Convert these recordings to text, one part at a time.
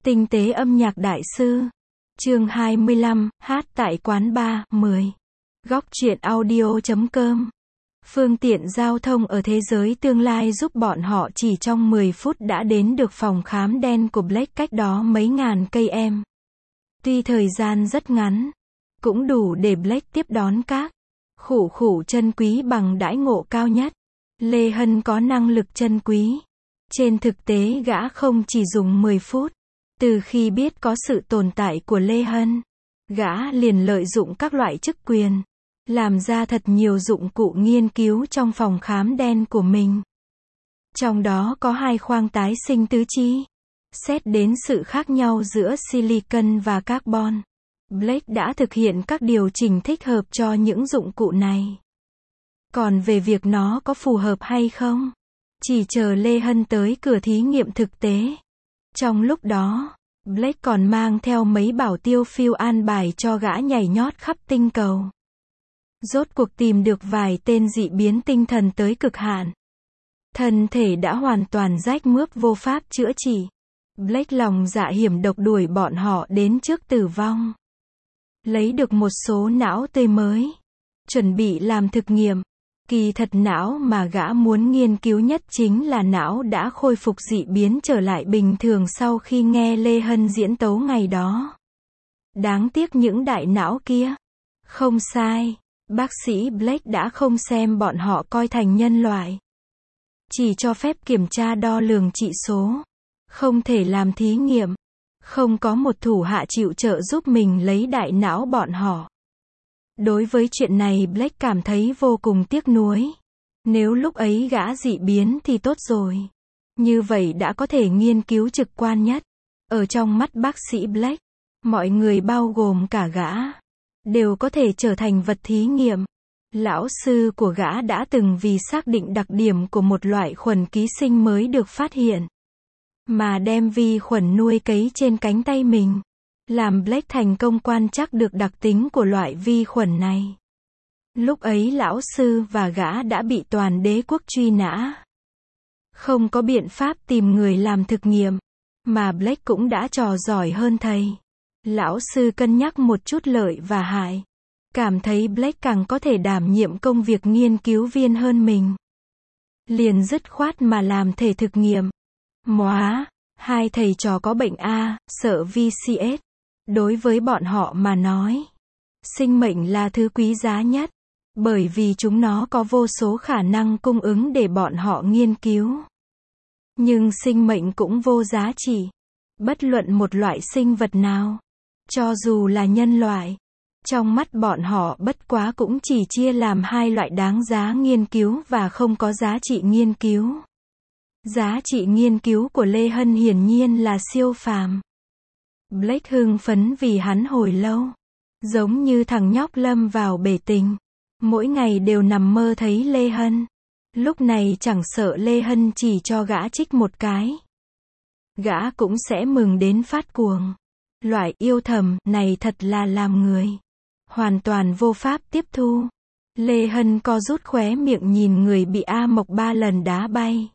Tinh tế âm nhạc đại sư. Chương 25, hát tại quán bar, 10. Góc truyện audio.com. Phương tiện giao thông ở thế giới tương lai giúp bọn họ chỉ trong 10 phút đã đến được phòng khám đen của Blake cách đó mấy ngàn cây em. Tuy thời gian rất ngắn, cũng đủ để Blake tiếp đón các khủ chân quý bằng đãi ngộ cao nhất. Lê Hân có năng lực chân quý. Trên thực tế gã không chỉ dùng 10 phút. Từ khi biết có sự tồn tại của Lê Hân, gã liền lợi dụng các loại chức quyền, làm ra thật nhiều dụng cụ nghiên cứu trong phòng khám đen của mình. Trong đó có 2 khoang tái sinh tứ chi. Xét đến sự khác nhau giữa silicon và carbon, Blake đã thực hiện các điều chỉnh thích hợp cho những dụng cụ này. Còn về việc nó có phù hợp hay không, chỉ chờ Lê Hân tới cửa thí nghiệm thực tế. Trong lúc đó, Blake còn mang theo mấy bảo tiêu phiêu an bài cho gã nhảy nhót khắp tinh cầu. Rốt cuộc tìm được vài tên dị biến tinh thần tới cực hạn. Thân thể đã hoàn toàn rách mướp vô pháp chữa trị. Blake lòng dạ hiểm độc đuổi bọn họ đến trước tử vong. Lấy được một số não tươi mới, chuẩn bị làm thực nghiệm. Kỳ thật não mà gã muốn nghiên cứu nhất chính là não đã khôi phục dị biến trở lại bình thường sau khi nghe Lê Hân diễn tấu ngày đó. Đáng tiếc những đại não kia. Không sai, bác sĩ Blake đã không xem bọn họ coi thành nhân loại. Chỉ cho phép kiểm tra đo lường trị số. Không thể làm thí nghiệm. Không có một thủ hạ chịu trợ giúp mình lấy đại não bọn họ. Đối với chuyện này Blake cảm thấy vô cùng tiếc nuối. Nếu lúc ấy gã dị biến thì tốt rồi. Như vậy đã có thể nghiên cứu trực quan nhất. Ở trong mắt bác sĩ Blake, mọi người bao gồm cả gã, đều có thể trở thành vật thí nghiệm. Lão sư của gã đã từng vì xác định đặc điểm của một loại khuẩn ký sinh mới được phát hiện, mà đem vi khuẩn nuôi cấy trên cánh tay mình. Làm Blake thành công quan trắc được đặc tính của loại vi khuẩn này. Lúc ấy lão sư và gã đã bị toàn đế quốc truy nã. Không có biện pháp tìm người làm thực nghiệm, mà Blake cũng đã trò giỏi hơn thầy. Lão sư cân nhắc một chút lợi và hại. Cảm thấy Blake càng có thể đảm nhiệm công việc nghiên cứu viên hơn mình. Liền dứt khoát mà làm thể thực nghiệm. Móa, 2 thầy trò có bệnh A, sợ VCS. Đối với bọn họ mà nói, sinh mệnh là thứ quý giá nhất, bởi vì chúng nó có vô số khả năng cung ứng để bọn họ nghiên cứu. Nhưng sinh mệnh cũng vô giá trị. Bất luận một loại sinh vật nào, cho dù là nhân loại, trong mắt bọn họ bất quá cũng chỉ chia làm 2 loại đáng giá nghiên cứu và không có giá trị nghiên cứu. Giá trị nghiên cứu của Lê Hân hiển nhiên là siêu phàm. Blake hưng phấn vì hắn hồi lâu, giống như thằng nhóc lâm vào bể tình, mỗi ngày đều nằm mơ thấy Lê Hân. Lúc này chẳng sợ Lê Hân chỉ cho gã trích một cái, gã cũng sẽ mừng đến phát cuồng. Loại yêu thầm này thật là làm người hoàn toàn vô pháp tiếp thu. Lê Hân co rút khóe miệng nhìn người bị A Mộc 3 lần đá bay,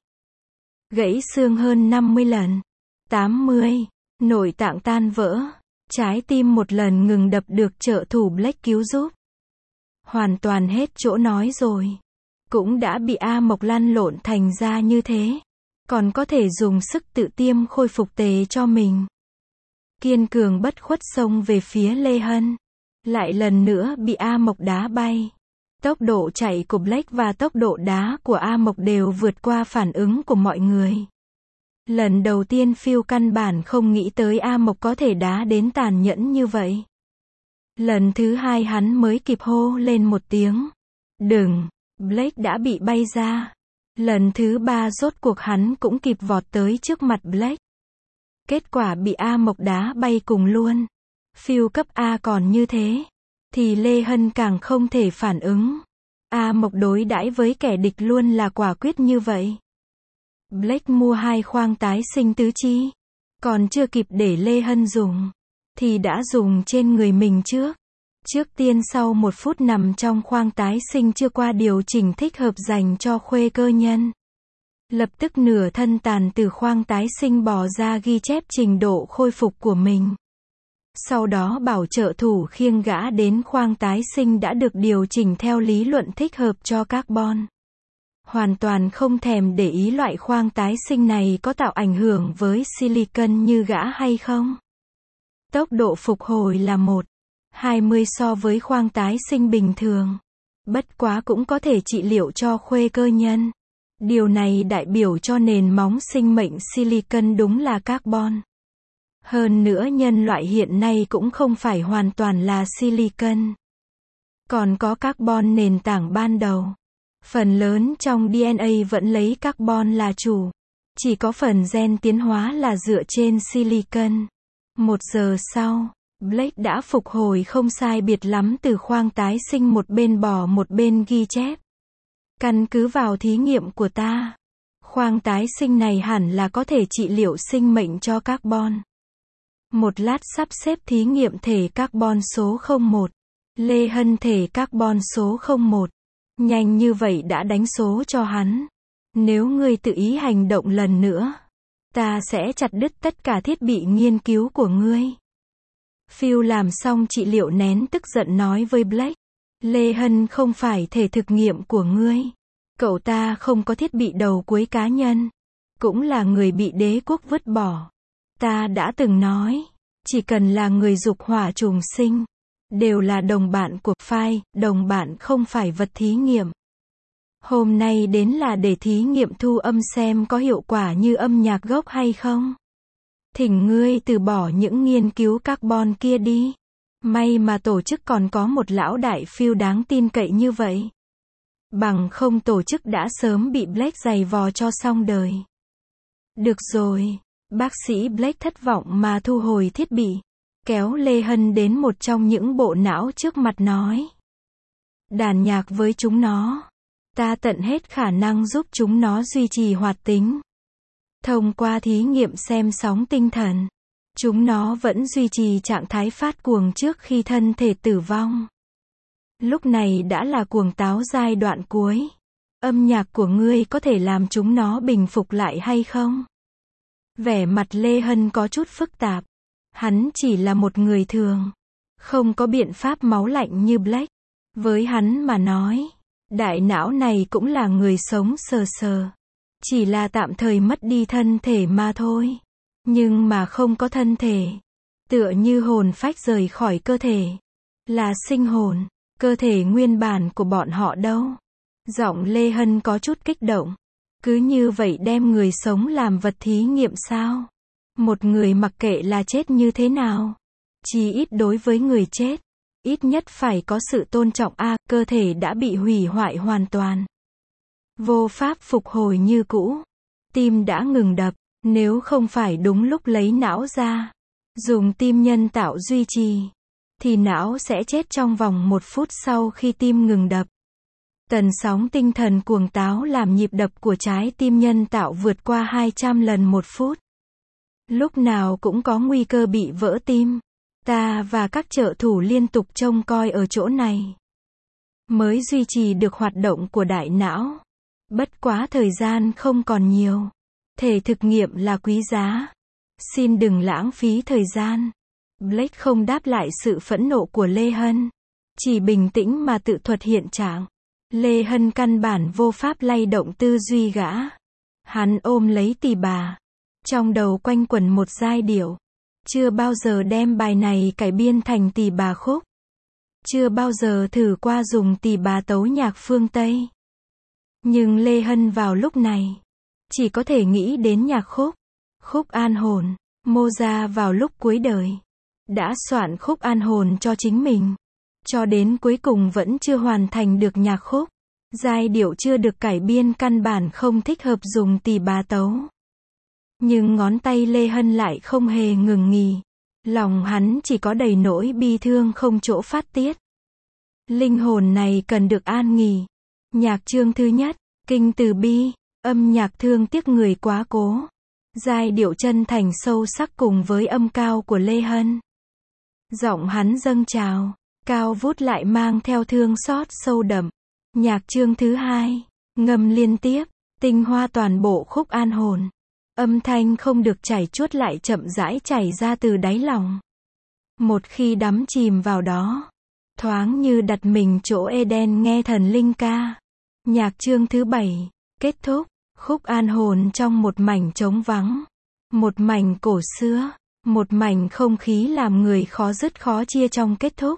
gãy xương hơn 50 lần, 80, nội tạng tan vỡ, trái tim một lần ngừng đập được trợ thủ Blake cứu giúp. Hoàn toàn hết chỗ nói rồi. Cũng đã bị A Mộc lăn lộn thành ra như thế, còn có thể dùng sức tự tiêm khôi phục tề cho mình. Kiên cường bất khuất xông về phía Lê Hân, lại lần nữa bị A Mộc đá bay. Tốc độ chạy của Blake và tốc độ đá của A Mộc đều vượt qua phản ứng của mọi người. Lần đầu tiên Phil căn bản không nghĩ tới A Mộc có thể đá đến tàn nhẫn như vậy. Lần thứ 2 hắn mới kịp hô lên một tiếng. Đừng, Blake đã bị bay ra. Lần thứ 3 rốt cuộc hắn cũng kịp vọt tới trước mặt Blake. Kết quả bị A Mộc đá bay cùng luôn. Phil cấp A còn như thế, thì Lê Hân càng không thể phản ứng. A Mộc đối đãi với kẻ địch luôn là quả quyết như vậy. Blake mua 2 khoang tái sinh tứ chi, còn chưa kịp để Lê Hân dùng, thì đã dùng trên người mình trước. Trước tiên sau 1 phút nằm trong khoang tái sinh chưa qua điều chỉnh thích hợp dành cho khuê cơ nhân. Lập tức nửa thân tàn từ khoang tái sinh bò ra ghi chép trình độ khôi phục của mình. Sau đó bảo trợ thủ khiêng gã đến khoang tái sinh đã được điều chỉnh theo lý luận thích hợp cho carbon. Hoàn toàn không thèm để ý loại khoang tái sinh này có tạo ảnh hưởng với silicon như gã hay không. Tốc độ phục hồi là 1:20 so với khoang tái sinh bình thường. Bất quá cũng có thể trị liệu cho khuê cơ nhân. Điều này đại biểu cho nền móng sinh mệnh silicon đúng là carbon. Hơn nữa nhân loại hiện nay cũng không phải hoàn toàn là silicon. Còn có carbon nền tảng ban đầu. Phần lớn trong DNA vẫn lấy carbon là chủ. Chỉ có phần gen tiến hóa là dựa trên silicon. 1 giờ sau, Blake đã phục hồi không sai biệt lắm từ khoang tái sinh, một bên bò một bên ghi chép. Căn cứ vào thí nghiệm của ta, khoang tái sinh này hẳn là có thể trị liệu sinh mệnh cho carbon. Một lát sắp xếp thí nghiệm thể carbon số 01. Lê Hân thể carbon số 01. Nhanh như vậy đã đánh số cho hắn. Nếu ngươi tự ý hành động lần nữa, ta sẽ chặt đứt tất cả thiết bị nghiên cứu của ngươi. Phil làm xong trị liệu nén tức giận nói với Blake. Lê Hân không phải thể thực nghiệm của ngươi. Cậu ta không có thiết bị đầu cuối cá nhân. Cũng là người bị đế quốc vứt bỏ. Ta đã từng nói, chỉ cần là người dục hỏa trùng sinh, đều là đồng bạn của Phai, đồng bạn không phải vật thí nghiệm. Hôm nay đến là để thí nghiệm thu âm xem có hiệu quả như âm nhạc gốc hay không. Thỉnh ngươi từ bỏ những nghiên cứu carbon kia đi. May mà tổ chức còn có một lão đại Phil đáng tin cậy như vậy. Bằng không tổ chức đã sớm bị Blake giày vò cho xong đời. Được rồi, bác sĩ Blake thất vọng mà thu hồi thiết bị. Kéo Lê Hân đến một trong những bộ não trước mặt nói. Đàn nhạc với chúng nó. Ta tận hết khả năng giúp chúng nó duy trì hoạt tính. Thông qua thí nghiệm xem sóng tinh thần, chúng nó vẫn duy trì trạng thái phát cuồng trước khi thân thể tử vong. Lúc này đã là cuồng táo giai đoạn cuối. Âm nhạc của ngươi có thể làm chúng nó bình phục lại hay không? Vẻ mặt Lê Hân có chút phức tạp. Hắn chỉ là một người thường, không có biện pháp máu lạnh như Blake. Với hắn mà nói, đại não này cũng là người sống sờ sờ. Chỉ là tạm thời mất đi thân thể mà thôi. Nhưng mà không có thân thể. Tựa như hồn phách rời khỏi cơ thể. Là sinh hồn, cơ thể nguyên bản của bọn họ đâu. Giọng Lê Hân có chút kích động. Cứ như vậy đem người sống làm vật thí nghiệm sao? Một người mặc kệ là chết như thế nào. Chỉ ít đối với người chết, ít nhất phải có sự tôn trọng cơ thể đã bị hủy hoại hoàn toàn. Vô pháp phục hồi như cũ. Tim đã ngừng đập, nếu không phải đúng lúc lấy não ra, dùng tim nhân tạo duy trì, thì não sẽ chết trong vòng 1 phút sau khi tim ngừng đập. Tần sóng tinh thần cuồng táo làm nhịp đập của trái tim nhân tạo vượt qua 200 lần 1 phút. Lúc nào cũng có nguy cơ bị vỡ tim. Ta và các trợ thủ liên tục trông coi ở chỗ này, mới duy trì được hoạt động của đại não. Bất quá thời gian không còn nhiều. Thể thực nghiệm là quý giá. Xin đừng lãng phí thời gian. Blake không đáp lại sự phẫn nộ của Lê Hân. Chỉ bình tĩnh mà tự thuật hiện trạng. Lê Hân căn bản vô pháp lay động tư duy gã. Hắn ôm lấy tỳ bà. Trong đầu quanh quẩn một giai điệu. Chưa bao giờ đem bài này cải biên thành tỳ bà khúc. Chưa bao giờ thử qua dùng tỳ bà tấu nhạc phương Tây. Nhưng Lê Hân vào lúc này chỉ có thể nghĩ đến nhạc khúc an hồn. Mozart vào lúc cuối đời đã soạn khúc an hồn cho chính mình. Cho đến cuối cùng vẫn chưa hoàn thành được nhạc khúc. Giai điệu chưa được cải biên, căn bản không thích hợp dùng tỳ bà tấu. Nhưng ngón tay Lê Hân lại không hề ngừng nghỉ. Lòng hắn chỉ có đầy nỗi bi thương không chỗ phát tiết. Linh hồn này cần được an nghỉ. Nhạc chương thứ nhất, kinh từ bi, âm nhạc thương tiếc người quá cố. Giai điệu chân thành sâu sắc cùng với âm cao của Lê Hân. Giọng hắn dâng trào, cao vút lại mang theo thương xót sâu đậm. Nhạc chương thứ hai, ngâm liên tiếp, Tinh hoa toàn bộ khúc an hồn. Âm thanh không được chảy chuốt lại chậm rãi chảy ra từ đáy lòng. Một khi đắm chìm vào đó, thoáng như đặt mình chỗ Eden nghe thần linh ca. Nhạc chương thứ 7, kết thúc, khúc an hồn trong một mảnh trống vắng. Một mảnh cổ xưa, một mảnh không khí làm người khó dứt khó chia trong kết thúc.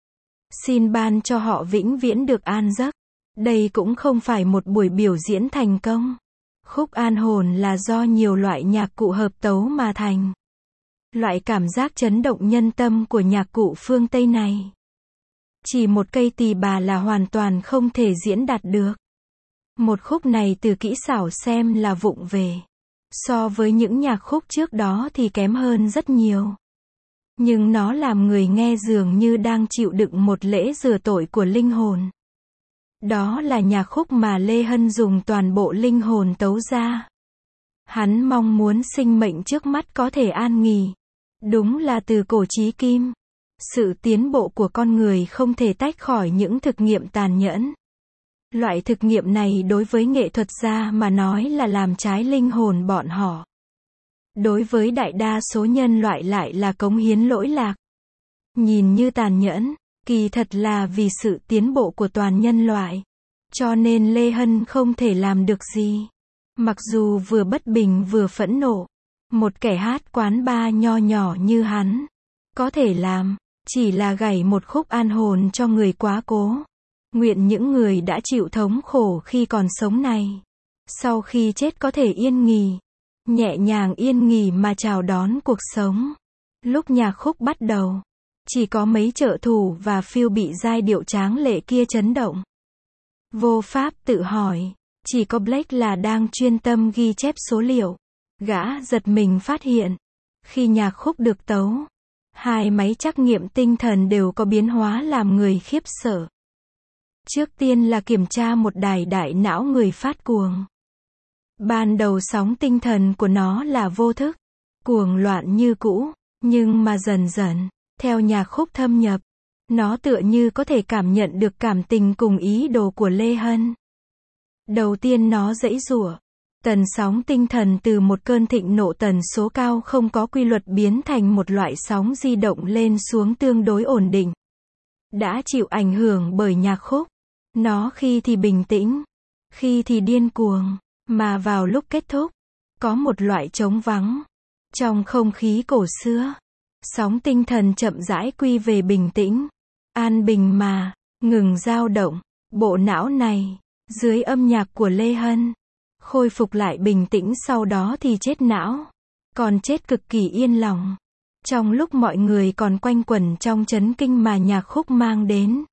Xin ban cho họ vĩnh viễn được an giấc. Đây cũng không phải một buổi biểu diễn thành công. Khúc an hồn là do nhiều loại nhạc cụ hợp tấu mà thành. Loại cảm giác chấn động nhân tâm của nhạc cụ phương Tây này, chỉ một cây tỳ bà là hoàn toàn không thể diễn đạt được. Một khúc này từ kỹ xảo xem là vụng về. So với những nhạc khúc trước đó thì kém hơn rất nhiều. Nhưng nó làm người nghe dường như đang chịu đựng một lễ rửa tội của linh hồn. Đó là nhạc khúc mà Lê Hân dùng toàn bộ linh hồn tấu ra. Hắn mong muốn sinh mệnh trước mắt có thể an nghỉ. Đúng là từ cổ chí kim. Sự tiến bộ của con người không thể tách khỏi những thực nghiệm tàn nhẫn. Loại thực nghiệm này đối với nghệ thuật gia mà nói là làm trái linh hồn bọn họ. Đối với đại đa số nhân loại lại là cống hiến lỗi lạc. Nhìn như tàn nhẫn, kỳ thật là vì sự tiến bộ của toàn nhân loại. Cho nên Lê Hân không thể làm được gì. Mặc dù vừa bất bình vừa phẫn nộ. Một kẻ hát quán bar nho nhỏ như hắn có thể làm, chỉ là gảy một khúc an hồn cho người quá cố. Nguyện những người đã chịu thống khổ khi còn sống này, sau khi chết có thể yên nghỉ, nhẹ nhàng yên nghỉ mà chào đón cuộc sống. Lúc nhạc khúc bắt đầu, chỉ có mấy trợ thủ và phiêu bị giai điệu tráng lệ kia chấn động. Vô pháp tự hỏi, chỉ có Blake là đang chuyên tâm ghi chép số liệu. Gã giật mình phát hiện, khi nhạc khúc được tấu, hai máy trắc nghiệm tinh thần đều có biến hóa làm người khiếp sợ. Trước tiên là kiểm tra một đài đại não người phát cuồng. Ban đầu sóng tinh thần của nó là vô thức, cuồng loạn như cũ, nhưng mà dần dần, theo nhạc khúc thâm nhập, nó tựa như có thể cảm nhận được cảm tình cùng ý đồ của Lê Hân. Đầu tiên nó giãy giụa. Tần sóng tinh thần từ một cơn thịnh nộ tần số cao không có quy luật biến thành một loại sóng di động lên xuống tương đối ổn định. Đã chịu ảnh hưởng bởi nhạc khúc. Nó khi thì bình tĩnh, khi thì điên cuồng, mà vào lúc kết thúc, có một loại trống vắng. Trong không khí cổ xưa, sóng tinh thần chậm rãi quy về bình tĩnh, an bình mà, ngừng dao động. Bộ não này, dưới âm nhạc của Lê Hân, khôi phục lại bình tĩnh sau đó thì chết não. Còn chết cực kỳ yên lòng. Trong lúc mọi người còn quanh quẩn trong chấn kinh mà nhạc khúc mang đến,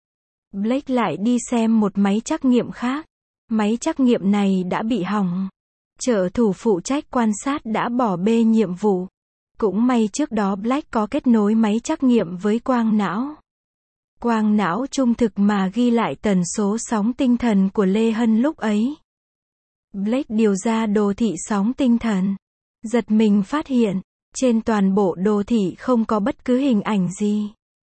Blake lại đi xem một máy trắc nghiệm khác. Máy trắc nghiệm này đã bị hỏng. Trợ thủ phụ trách quan sát đã bỏ bê nhiệm vụ. Cũng may trước đó Blake có kết nối máy trắc nghiệm với quang não. Quang não trung thực mà ghi lại tần số sóng tinh thần của Lê Hân lúc ấy. Blake điều ra đồ thị sóng tinh thần. Giật mình phát hiện, trên toàn bộ đồ thị không có bất cứ hình ảnh gì.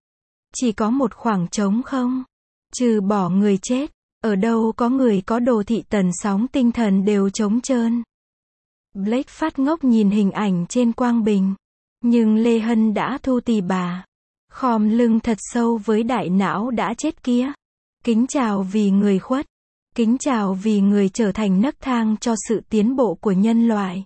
Chỉ có một khoảng trống không. Trừ bỏ người chết, ở đâu có người có đồ thị tần sóng tinh thần đều trống trơn. Blake phát ngốc nhìn hình ảnh trên quang bình. Nhưng Lê Hân đã thu tỳ bà. Khom lưng thật sâu với đại não đã chết kia. Kính chào vì người khuất. Kính chào vì người trở thành nấc thang cho sự tiến bộ của nhân loại.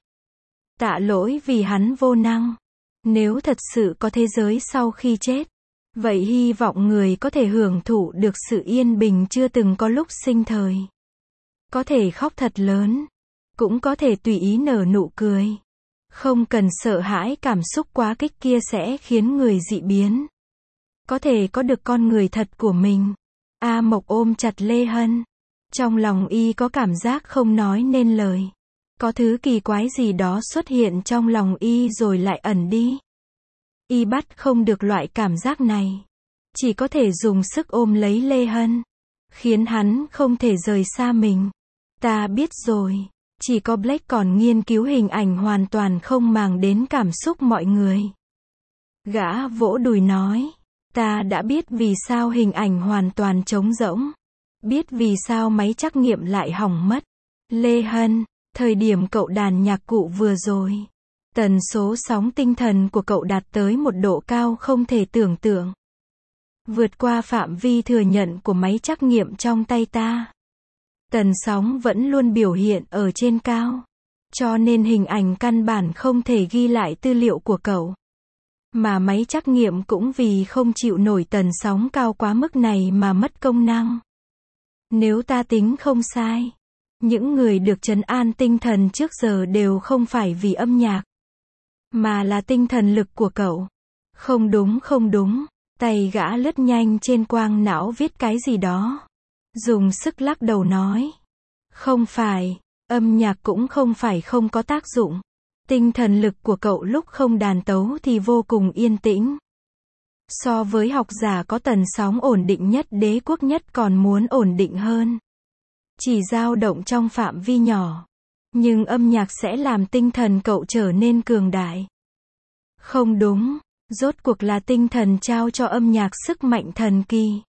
Tạ lỗi vì hắn vô năng. Nếu thật sự có thế giới sau khi chết, vậy hy vọng người có thể hưởng thụ được sự yên bình chưa từng có lúc sinh thời. Có thể khóc thật lớn, cũng có thể tùy ý nở nụ cười. Không cần sợ hãi cảm xúc quá kích kia sẽ khiến người dị biến. Có thể có được con người thật của mình. A Mộc ôm chặt Lê Hân. Trong lòng y có cảm giác không nói nên lời. Có thứ kỳ quái gì đó xuất hiện trong lòng y rồi lại ẩn đi. Y bắt không được loại cảm giác này. Chỉ có thể dùng sức ôm lấy Lê Hân. Khiến hắn không thể rời xa mình. Ta biết rồi. Chỉ có Blake còn nghiên cứu hình ảnh hoàn toàn không màng đến cảm xúc mọi người. Gã vỗ đùi nói. Ta đã biết vì sao hình ảnh hoàn toàn trống rỗng. Biết vì sao máy trắc nghiệm lại hỏng mất. Lê Hân, thời điểm cậu đàn nhạc cụ vừa rồi, tần số sóng tinh thần của cậu đạt tới một độ cao không thể tưởng tượng. Vượt qua phạm vi thừa nhận của máy trắc nghiệm trong tay ta. Tần sóng vẫn luôn biểu hiện ở trên cao. Cho nên hình ảnh căn bản không thể ghi lại tư liệu của cậu. Mà máy trắc nghiệm cũng vì không chịu nổi tần sóng cao quá mức này mà mất công năng. Nếu ta tính không sai, những người được trấn an tinh thần trước giờ đều không phải vì âm nhạc, mà là tinh thần lực của cậu. Không đúng không đúng, tay gã lướt nhanh trên quang não viết cái gì đó. Dùng sức lắc đầu nói. Không phải, âm nhạc cũng không phải không có tác dụng. Tinh thần lực của cậu lúc không đàn tấu thì vô cùng yên tĩnh. So với học giả có tần sóng ổn định nhất đế quốc nhất còn muốn ổn định hơn. Chỉ dao động trong phạm vi nhỏ. Nhưng âm nhạc sẽ làm tinh thần cậu trở nên cường đại. Không đúng, rốt cuộc là tinh thần trao cho âm nhạc sức mạnh thần kỳ.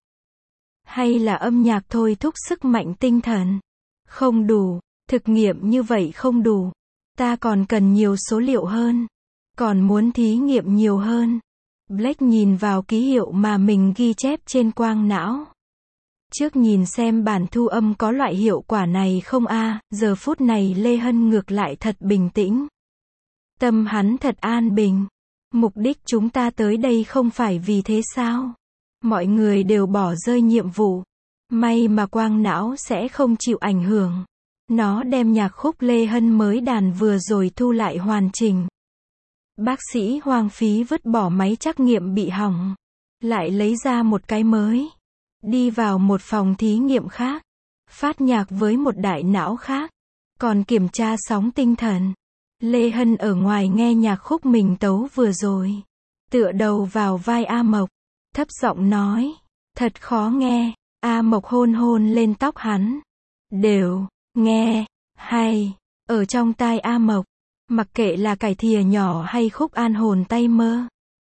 Hay là âm nhạc thôi thúc sức mạnh tinh thần? Không đủ, thực nghiệm như vậy không đủ. Ta còn cần nhiều số liệu hơn. Còn muốn thí nghiệm nhiều hơn. Blake nhìn vào ký hiệu mà mình ghi chép trên quang não. Trước nhìn xem bản thu âm có loại hiệu quả này không a. Giờ phút này Lê Hân ngược lại thật bình tĩnh. Tâm hắn thật an bình. Mục đích chúng ta tới đây không phải vì thế sao? Mọi người đều bỏ rơi nhiệm vụ. May mà quang não sẽ không chịu ảnh hưởng. Nó đem nhạc khúc Lê Hân mới đàn vừa rồi thu lại hoàn chỉnh. Bác sĩ hoang phí vứt bỏ máy trắc nghiệm bị hỏng. Lại lấy ra một cái mới. Đi vào một phòng thí nghiệm khác. Phát nhạc với một đại não khác. Còn kiểm tra sóng tinh thần. Lê Hân ở ngoài nghe nhạc khúc mình tấu vừa rồi. Tựa đầu vào vai A Mộc. Thấp giọng nói. Thật khó nghe. A Mộc hôn hôn lên tóc hắn. Đều, nghe, hay. Ở trong tai A Mộc. Mặc kệ là cải thìa nhỏ hay khúc an hồn tay mơ.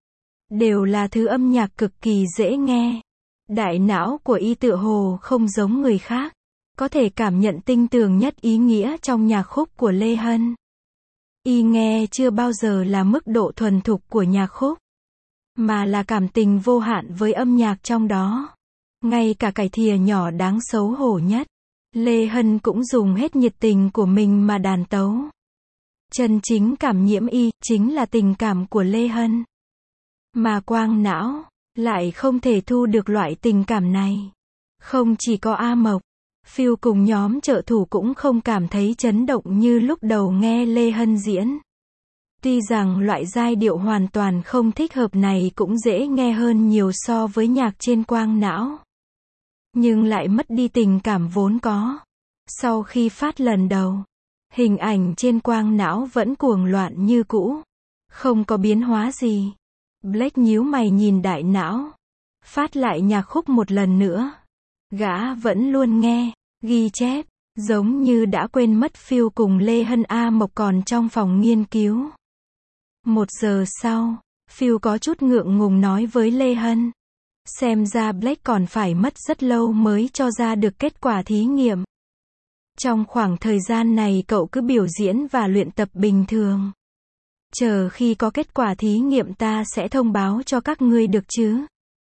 Đều là thứ âm nhạc cực kỳ dễ nghe. Đại não của y tựa hồ không giống người khác. Có thể cảm nhận tinh tường nhất ý nghĩa trong nhạc khúc của Lê Hân. Y nghe chưa bao giờ là mức độ thuần thục của nhạc khúc. Mà là cảm tình vô hạn với âm nhạc trong đó. Ngay cả cải thìa nhỏ đáng xấu hổ nhất. Lê Hân cũng dùng hết nhiệt tình của mình mà đàn tấu. Chân chính cảm nhiễm y, chính là tình cảm của Lê Hân. Mà quang não, lại không thể thu được loại tình cảm này. Không chỉ có A Mộc, Phil cùng nhóm trợ thủ cũng không cảm thấy chấn động như lúc đầu nghe Lê Hân diễn. Tuy rằng loại giai điệu hoàn toàn không thích hợp này cũng dễ nghe hơn nhiều so với nhạc trên quang não. Nhưng lại mất đi tình cảm vốn có. Sau khi phát lần đầu, hình ảnh trên quang não vẫn cuồng loạn như cũ. Không có biến hóa gì. Blake nhíu mày nhìn đại não. Phát lại nhạc khúc một lần nữa. Gã vẫn luôn nghe, ghi chép, giống như đã quên mất Phil cùng Lê Hân A Mộc còn trong phòng nghiên cứu. 1 giờ sau, Phil có chút ngượng ngùng nói với Lê Hân. Xem ra Blake còn phải mất rất lâu mới cho ra được kết quả thí nghiệm. Trong khoảng thời gian này cậu cứ biểu diễn và luyện tập bình thường. Chờ khi có kết quả thí nghiệm ta sẽ thông báo cho các ngươi được chứ.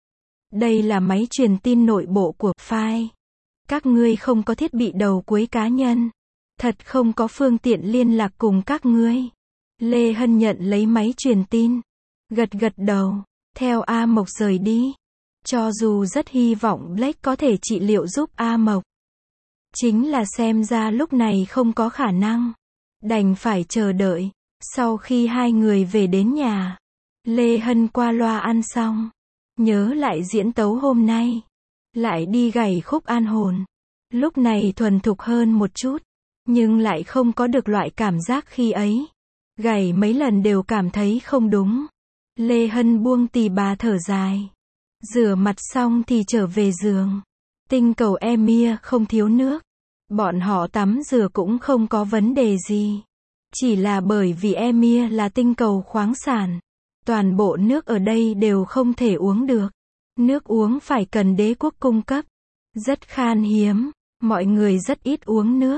Đây là máy truyền tin nội bộ của File. Các ngươi không có thiết bị đầu cuối cá nhân. Thật không có phương tiện liên lạc cùng các ngươi. Lê Hân nhận lấy máy truyền tin. Gật gật đầu. Theo A Mộc rời đi. Cho dù rất hy vọng Blake có thể trị liệu giúp A Mộc. Chính là xem ra lúc này không có khả năng. Đành phải chờ đợi. Sau khi hai người về đến nhà. Lê Hân qua loa ăn xong. Nhớ lại diễn tấu hôm nay. Lại đi gảy khúc an hồn. Lúc này thuần thục hơn một chút. Nhưng lại không có được loại cảm giác khi ấy. Gảy mấy lần đều cảm thấy không đúng. Lê Hân buông tì bà thở dài. Rửa mặt xong thì trở về giường. Tinh cầu Emir không thiếu nước. Bọn họ tắm rửa cũng không có vấn đề gì. Chỉ là bởi vì Emir là tinh cầu khoáng sản. Toàn bộ nước ở đây đều không thể uống được. Nước uống phải cần đế quốc cung cấp. Rất khan hiếm. Mọi người rất ít uống nước.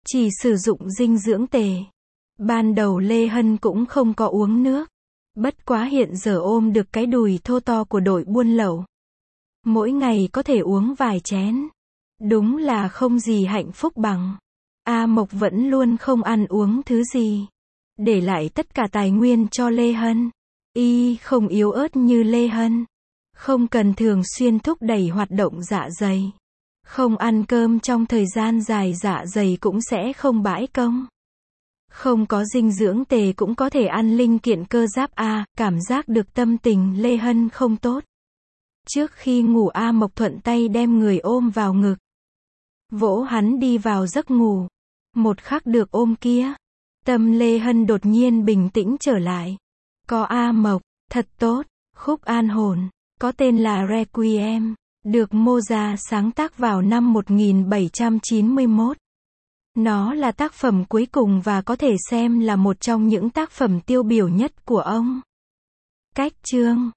chỉ sử dụng dinh dưỡng tề. Ban đầu Lê Hân cũng không có uống nước. Bất quá hiện giờ ôm được cái đùi thô to của đội buôn lậu. Mỗi ngày có thể uống vài chén. Đúng là không gì hạnh phúc bằng. A Mộc vẫn luôn không ăn uống thứ gì. Để lại tất cả tài nguyên cho Lê Hân. Y không yếu ớt như Lê Hân. Không cần thường xuyên thúc đẩy hoạt động dạ dày. Không ăn cơm trong thời gian dài dạ dày cũng sẽ không bãi công. Không có dinh dưỡng tề cũng có thể ăn linh kiện cơ giáp A, cảm giác được tâm tình Lê Hân không tốt. Trước khi ngủ A Mộc thuận tay đem người ôm vào ngực. Vỗ hắn đi vào giấc ngủ. Một khắc được ôm kia. Tâm Lê Hân đột nhiên bình tĩnh trở lại. Có A Mộc, thật tốt, khúc an hồn, có tên là Requiem, được Mozart sáng tác vào năm 1791. Nó là tác phẩm cuối cùng và có thể xem là một trong những tác phẩm tiêu biểu nhất của ông. Cách chương